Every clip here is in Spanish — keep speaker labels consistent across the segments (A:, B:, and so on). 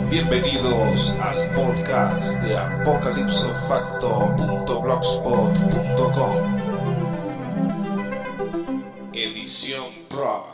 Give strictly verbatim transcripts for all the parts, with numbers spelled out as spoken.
A: Bienvenidos al podcast de apocalipsofacto punto blogspot punto com. Edición Rock.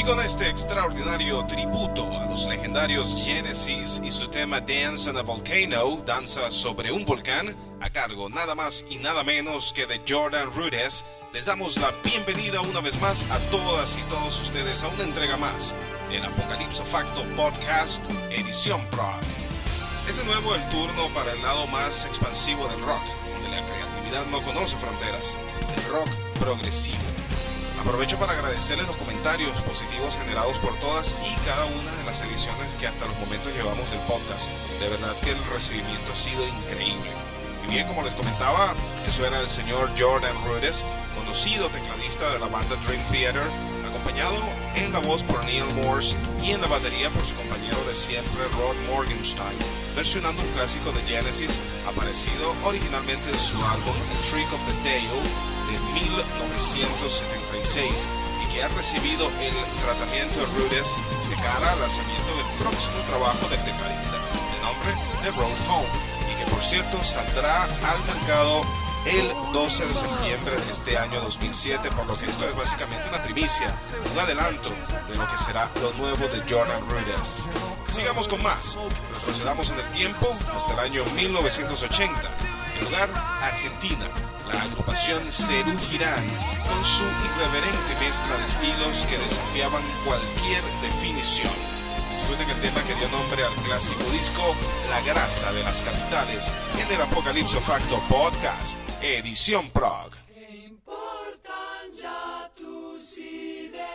B: Y con este extraordinario tributo a los legendarios Genesis y su tema Dance on a Volcano, Danza sobre un volcán, a cargo nada más y nada menos que de Jordan Rudess, les damos la bienvenida una vez más a todas y todos ustedes a una entrega más del Apocalipso Facto Podcast, edición Prog. Es de nuevo el turno para el lado más expansivo del rock, donde la creatividad no conoce fronteras, el rock progresivo. Aprovecho para agradecerles los comentarios positivos generados por todas y cada una de las ediciones que hasta los momentos llevamos del podcast. De verdad que el recibimiento ha sido increíble. Y bien, como les comentaba, eso era el señor Jordan Rudess, conocido tecladista de la banda Dream Theater, acompañado en la voz por Neil Morse y en la batería por su compañero de siempre Rod Morgenstein, versionando un clásico de Genesis aparecido originalmente en su álbum A Trick of the Dale de mil novecientos setenta y seis y que ha recibido el tratamiento Rudess de cara al lanzamiento del próximo trabajo del tecladista, de nombre The Road Home, y que por cierto saldrá al mercado el doce de septiembre de este año dos mil siete, por lo que esto es básicamente una primicia, un adelanto de lo que será lo nuevo de Jordan Rudess. Sigamos con más, retrocedamos en el tiempo hasta el año mil novecientos ochenta, en lugar Argentina. La agrupación Serú Girán, con su irreverente mezcla de estilos que desafiaban cualquier definición. Disfruten el tema que dio nombre al clásico disco La Grasa de las Capitales en el Apocalipso Facto Podcast, edición Prog.
C: ¿Qué importan ya tus ideales?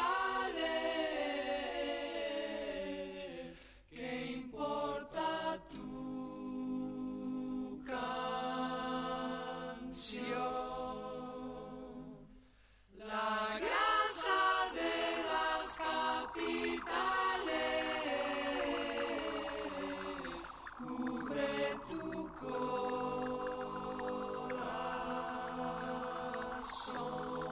C: ¿Qué importa tu canción? La grasa de las capitales cubre tu corazón.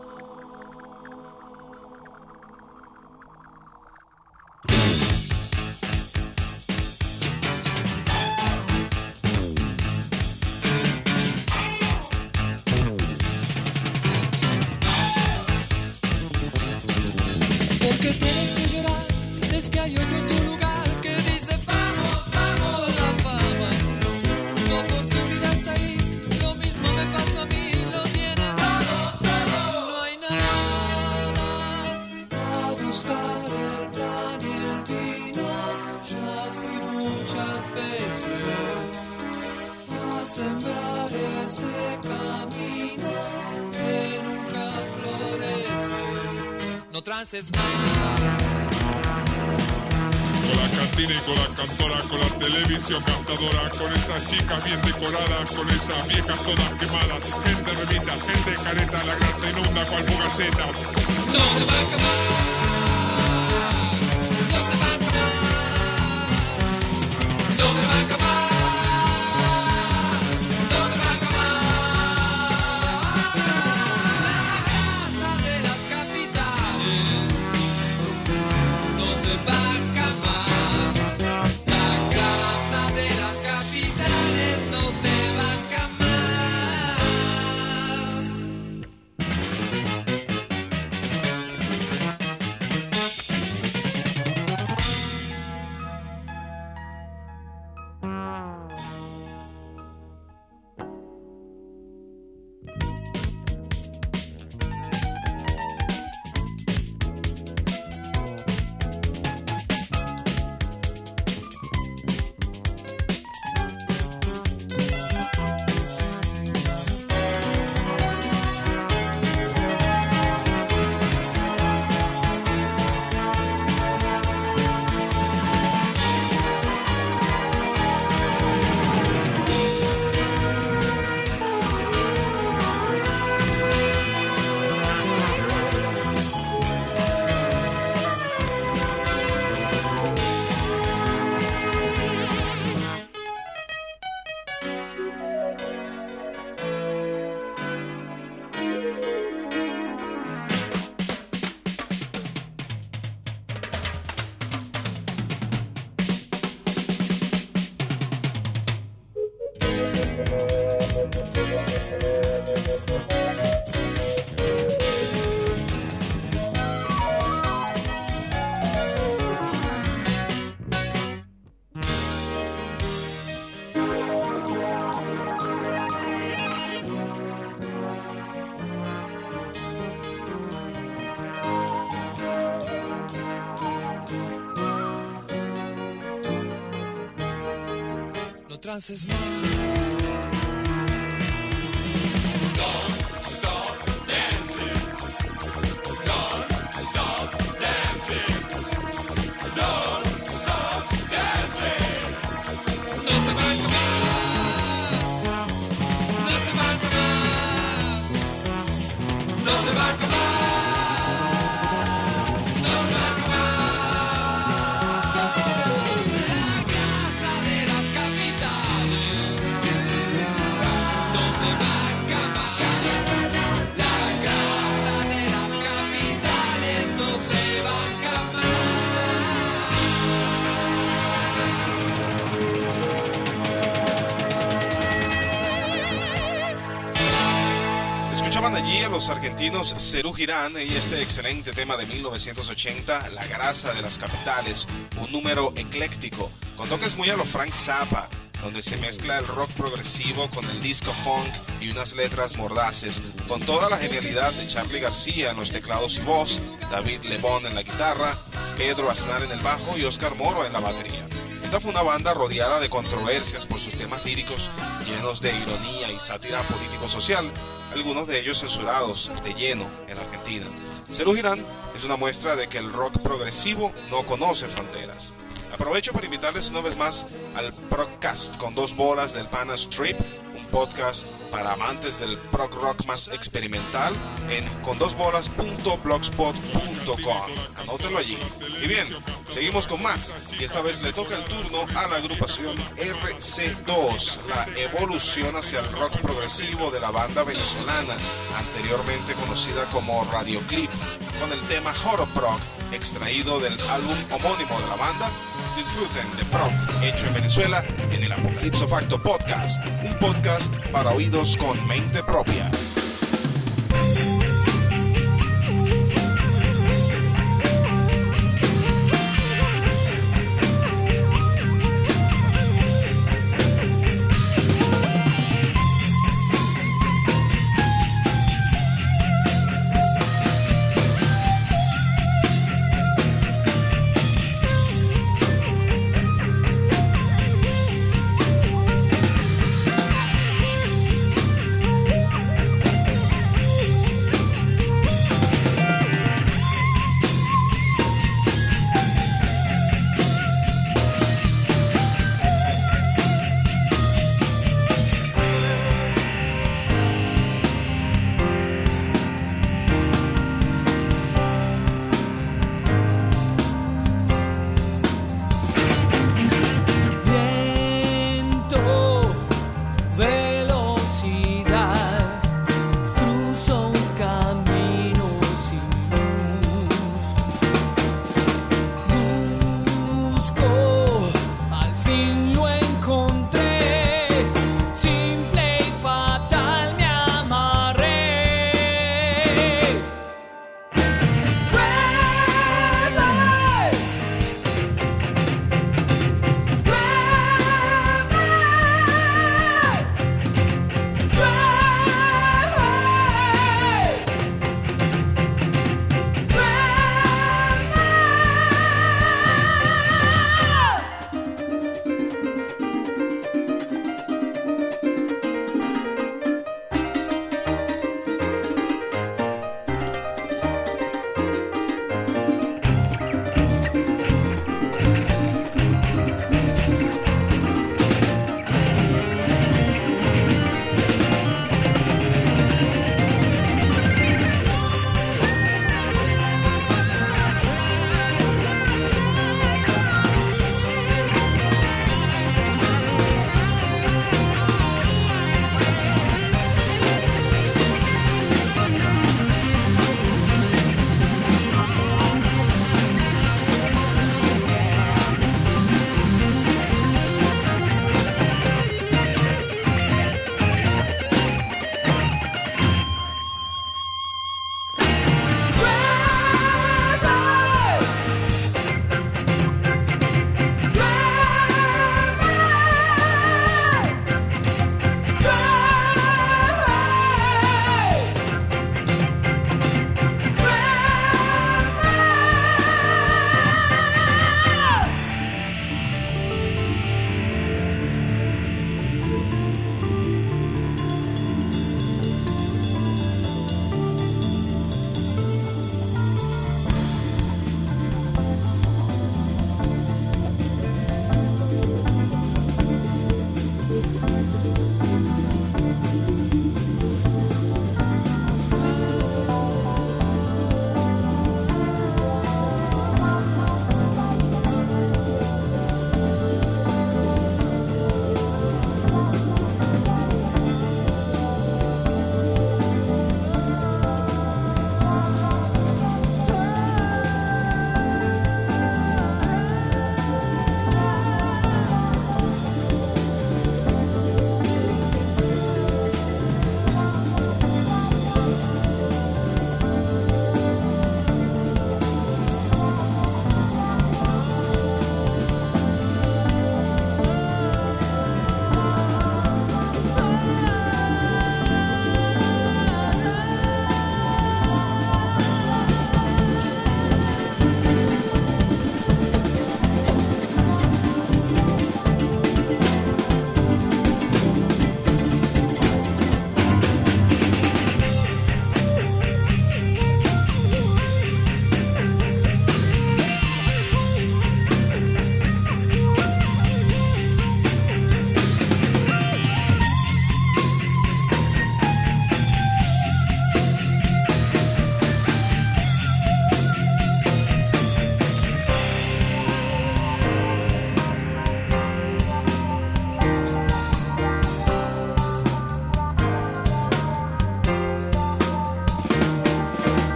D: Porque tienes que llorar, es que hay otro en tu lugar que dice vamos, vamos, la fama. Tu oportunidad está ahí, lo mismo me pasó a mí, lo tienes todo, todo. No hay nada a buscar, el pan y el vino. Ya fui muchas veces a sembrar ese camino que nunca florece. No trances más.
E: Con la cantina y con la cantora, con la televisión gastadora, con esas chicas bien decoradas, con esas viejas todas quemadas, gente revista, gente careta, la grasa inunda cual fugaceta.
D: No se va a acabar. No se va a acabar. No se va a acabar. No se va a acabar. La casa de las capitales no se banca más. La grasa de las capitales no se banca más. no trances más.
B: Allí a los argentinos Serú Girán y este excelente tema de mil novecientos ochenta, La grasa de las capitales, un número ecléctico, con toques muy a lo Frank Zappa, donde se mezcla el rock progresivo con el disco funk y unas letras mordaces, con toda la genialidad de Charly García en los teclados y voz, David Lebón en la guitarra, Pedro Aznar en el bajo y Oscar Moro en la batería. Esta fue una banda rodeada de controversias por sus temas líricos llenos de ironía y sátira político-social, algunos de ellos censurados de lleno en Argentina. Serú Girán es una muestra de que el rock progresivo no conoce fronteras. Aprovecho para invitarles una vez más al Progcast con dos bolas del Pana Strip, un podcast para amantes del prog rock más experimental en con dos bolas punto blogspot punto com. Anótenlo allí. Y bien, seguimos con más y esta vez le toca el turno a la agrupación R C dos, la evolución hacia el rock progresivo de la banda venezolana, anteriormente conocida como Radioclip, con el tema Horoprog, extraído del álbum homónimo de la banda. Disfruten de prog hecho en Venezuela en el Apocalipso Facto Podcast, un podcast para oídos con mente propia.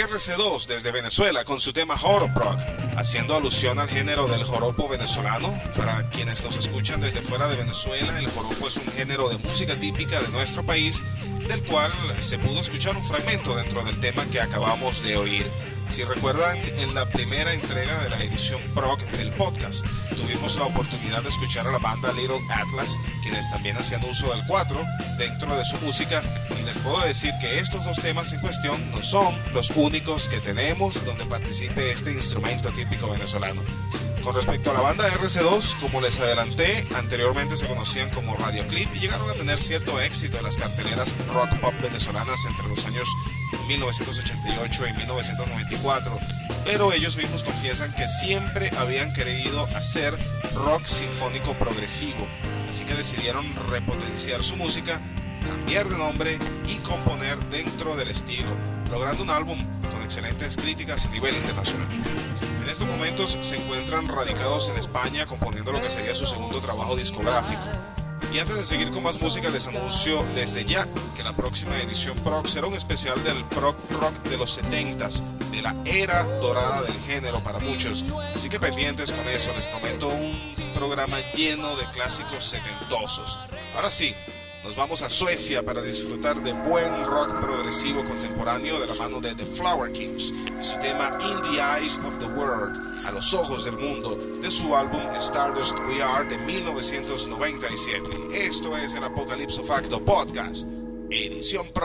B: R C dos desde Venezuela con su tema Joroprog, haciendo alusión al género del joropo venezolano. Para quienes nos escuchan desde fuera de Venezuela, el joropo es un género de música típica de nuestro país, del cual se pudo escuchar un fragmento dentro del tema que acabamos de oír. Si recuerdan, en la primera entrega de la edición Prog del podcast, tuvimos la oportunidad de escuchar a la banda Little Atlas, quienes también hacían uso del cuatro dentro de su música, y les puedo decir que estos dos temas en cuestión no son los únicos que tenemos donde participe este instrumento típico venezolano. Con respecto a la banda R C dos, como les adelanté, anteriormente se conocían como Radioclip y llegaron a tener cierto éxito en las carteleras rock pop venezolanas entre los años mil novecientos ochenta y ocho y mil novecientos noventa y cuatro, pero ellos mismos confiesan que siempre habían querido hacer rock sinfónico progresivo, así que decidieron repotenciar su música, cambiar de nombre y componer dentro del estilo, logrando un álbum con excelentes críticas a nivel internacional. En estos momentos se encuentran radicados en España componiendo lo que sería su segundo trabajo discográfico. Y antes de seguir con más música, les anuncio desde ya que la próxima edición Prog será un especial del prog rock de los setentas, de la era dorada del género para muchos. Así que pendientes con eso, les prometo un programa lleno de clásicos setentosos. Ahora sí, nos vamos a Suecia para disfrutar de buen rock progresivo contemporáneo de la mano de The Flower Kings, su tema In the Eyes of the World, a los ojos del mundo, de su álbum Stardust We Are de mil novecientos noventa y siete. Esto es el Apocalipso Facto Podcast, edición Pro.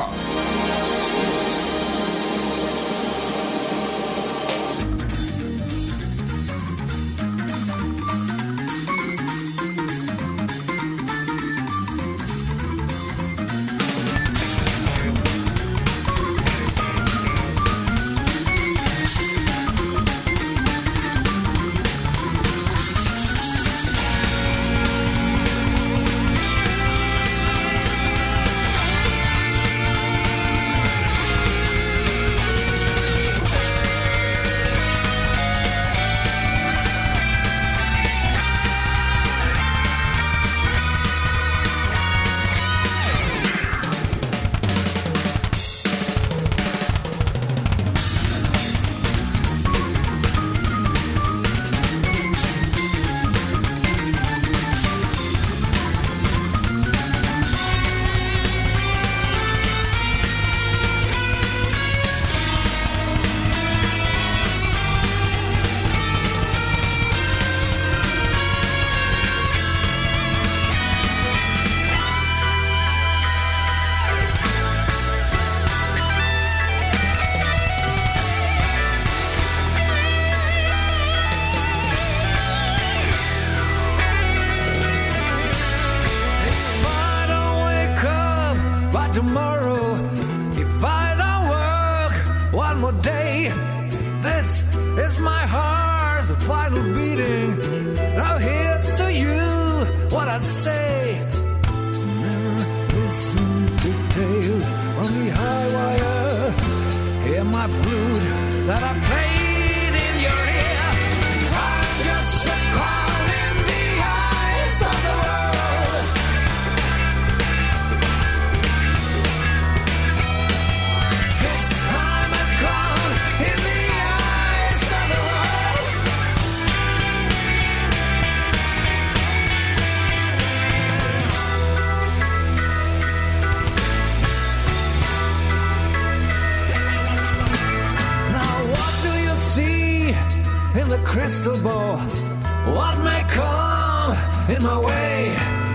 F: Crystal ball, what may come in my way?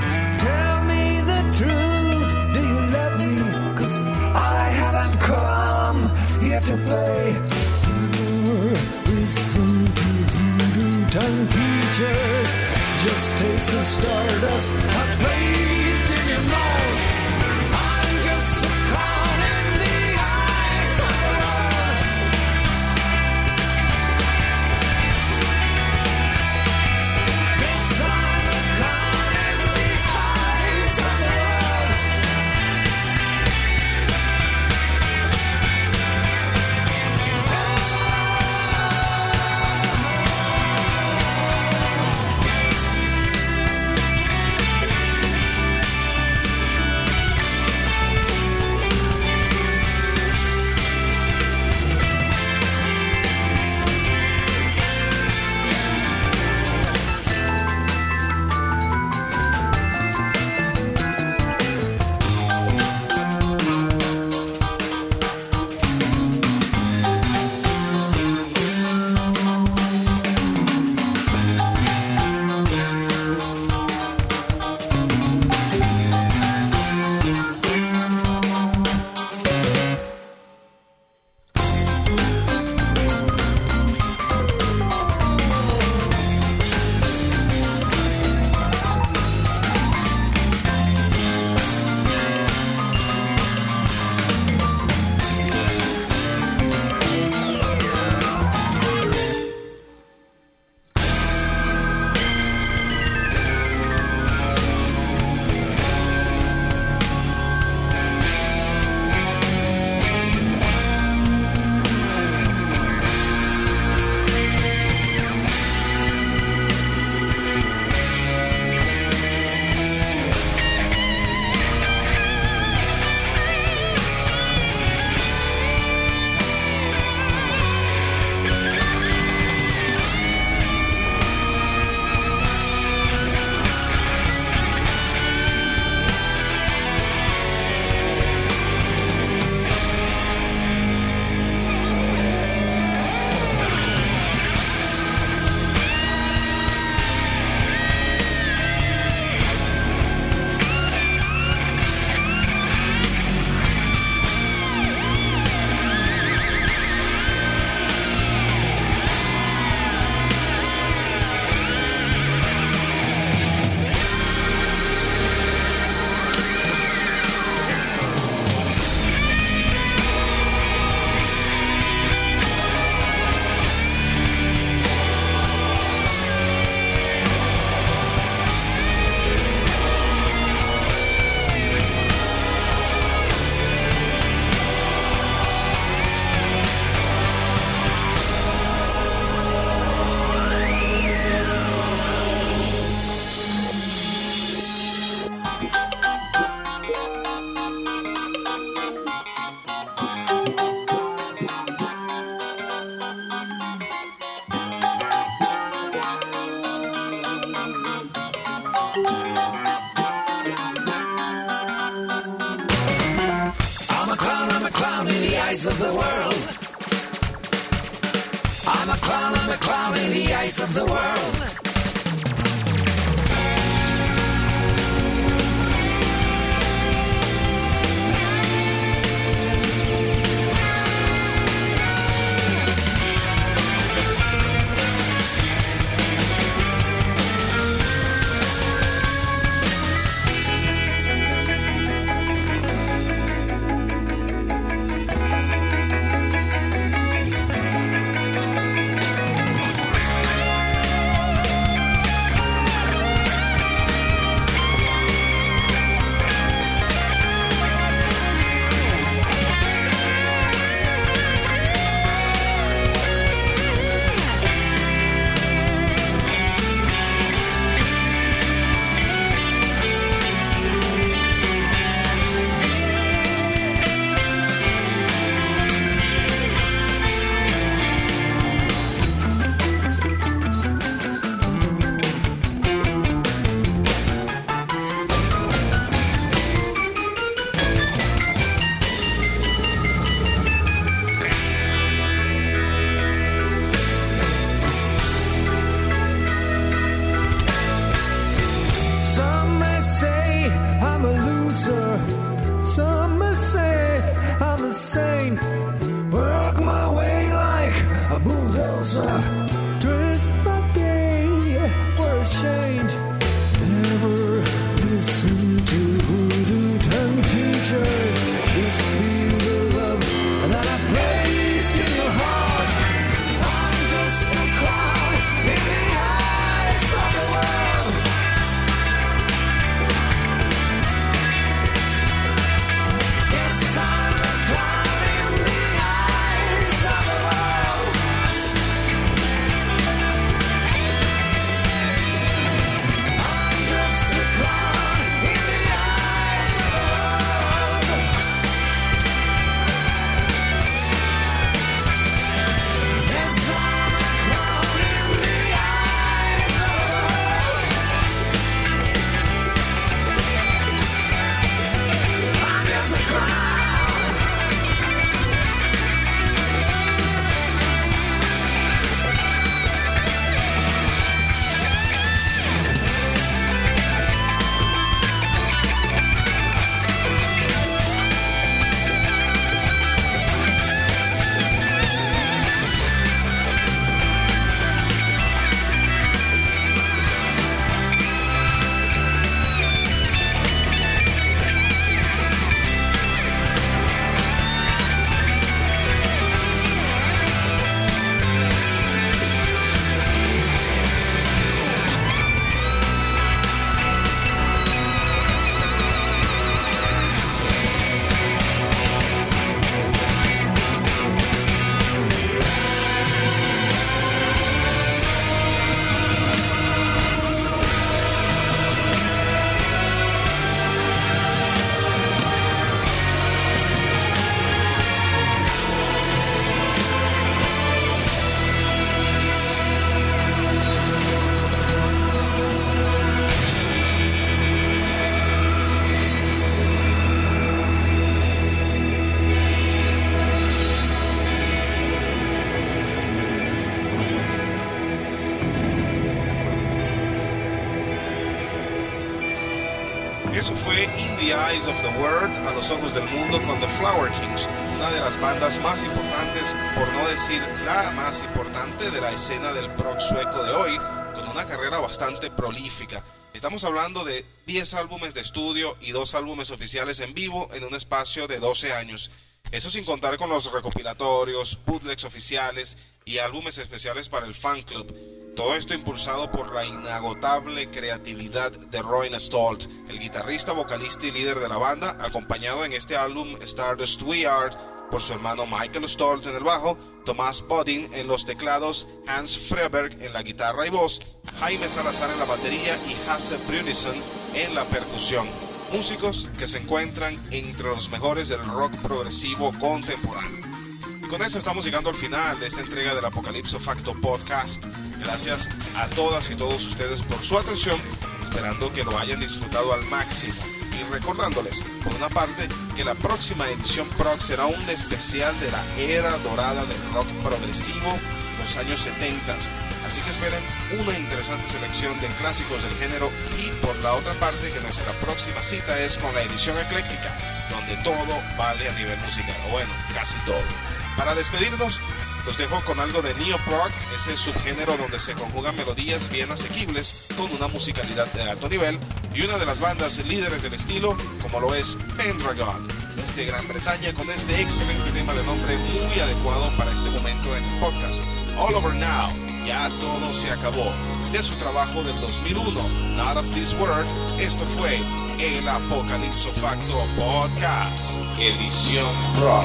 F: Tell me the truth, do you love me? Cause I haven't come here to play. Listen to voodoo tongue teachers, just taste the stardust I place in your mouth. I'm just a clown in the eyes of the world. eyes of the world. I'm a clown, I'm a clown in the eyes of the world.
B: Eso fue In the Eyes of the World, a los ojos del mundo, con The Flower Kings, una de las bandas más importantes, por no decir la más importante de la escena del prog sueco de hoy, con una carrera bastante prolífica. Estamos hablando de diez álbumes de estudio y dos álbumes oficiales en vivo en un espacio de doce años. Eso sin contar con los recopilatorios, bootlegs oficiales y álbumes especiales para el fan club. Todo esto impulsado por la inagotable creatividad de Roine Stolt, el guitarrista, vocalista y líder de la banda, acompañado en este álbum Stardust We Are por su hermano Michael Stolt en el bajo, Tomás Bodin en los teclados, Hans Freberg en la guitarra y voz, Jaime Salazar en la batería y Hasse Brunison en la percusión. Músicos que se encuentran entre los mejores del rock progresivo contemporáneo. Y con esto estamos llegando al final de esta entrega del Apocalipso Facto Podcast. Gracias a todas y todos ustedes por su atención, esperando que lo hayan disfrutado al máximo. Y y recordándoles, por una parte, que la próxima edición Prog será un especial de la era dorada del rock progresivo, los años setenta. Así que esperen una interesante selección de clásicos del género y por la otra parte que nuestra próxima cita es con la edición ecléctica, donde todo vale a nivel musical, o bueno, casi todo. Para despedirnos, los dejo con algo de Neo Prog, ese subgénero donde se conjugan melodías bien asequibles con una musicalidad de alto nivel y una de las bandas líderes del estilo, como lo es Pendragon, desde Gran Bretaña, con este excelente tema de nombre muy adecuado para este momento en el podcast, All Over Now, ya todo se acabó, de su trabajo del dos mil uno, Not of This World. Esto fue el Apocalipso Facto Podcast, edición Rock.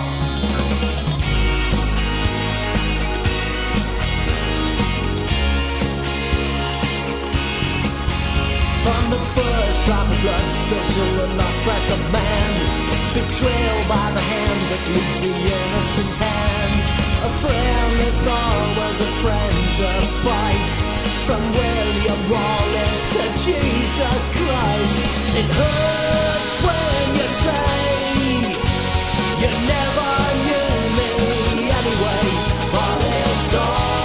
F: From the first drop of blood spilled to the last breath of man, betrayal by the hand that leads the innocent hand. A friend they thought was a friend to fight. From William Wallace to Jesus Christ, it hurts when you say you never knew me anyway, but it's all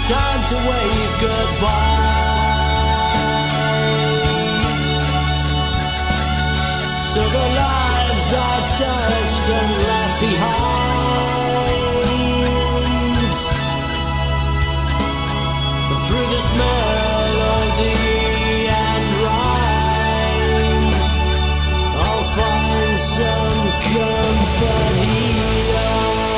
F: time to wave goodbye to the lives I touched and left behind. But through this melody and rhyme, I'll find some comfort here.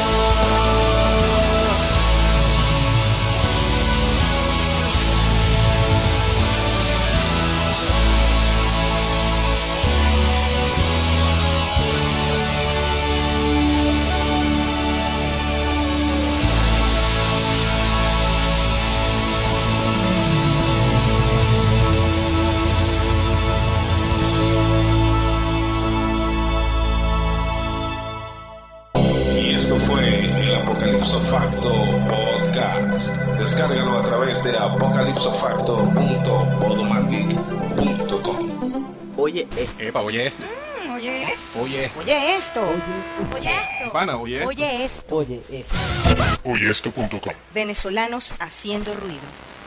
B: Facto Podcast. Descárgalo a través de apocalipsofacto punto podomatic punto com.
G: Oye esto.
H: Epa, oye esto.
I: Mm, oye esto.
H: Oye esto.
I: Oye esto. Oye esto.
H: Pana, oye esto.
I: Oye esto.
F: Oye, eh.
E: Oye esto punto com.
I: Venezolanos haciendo ruido.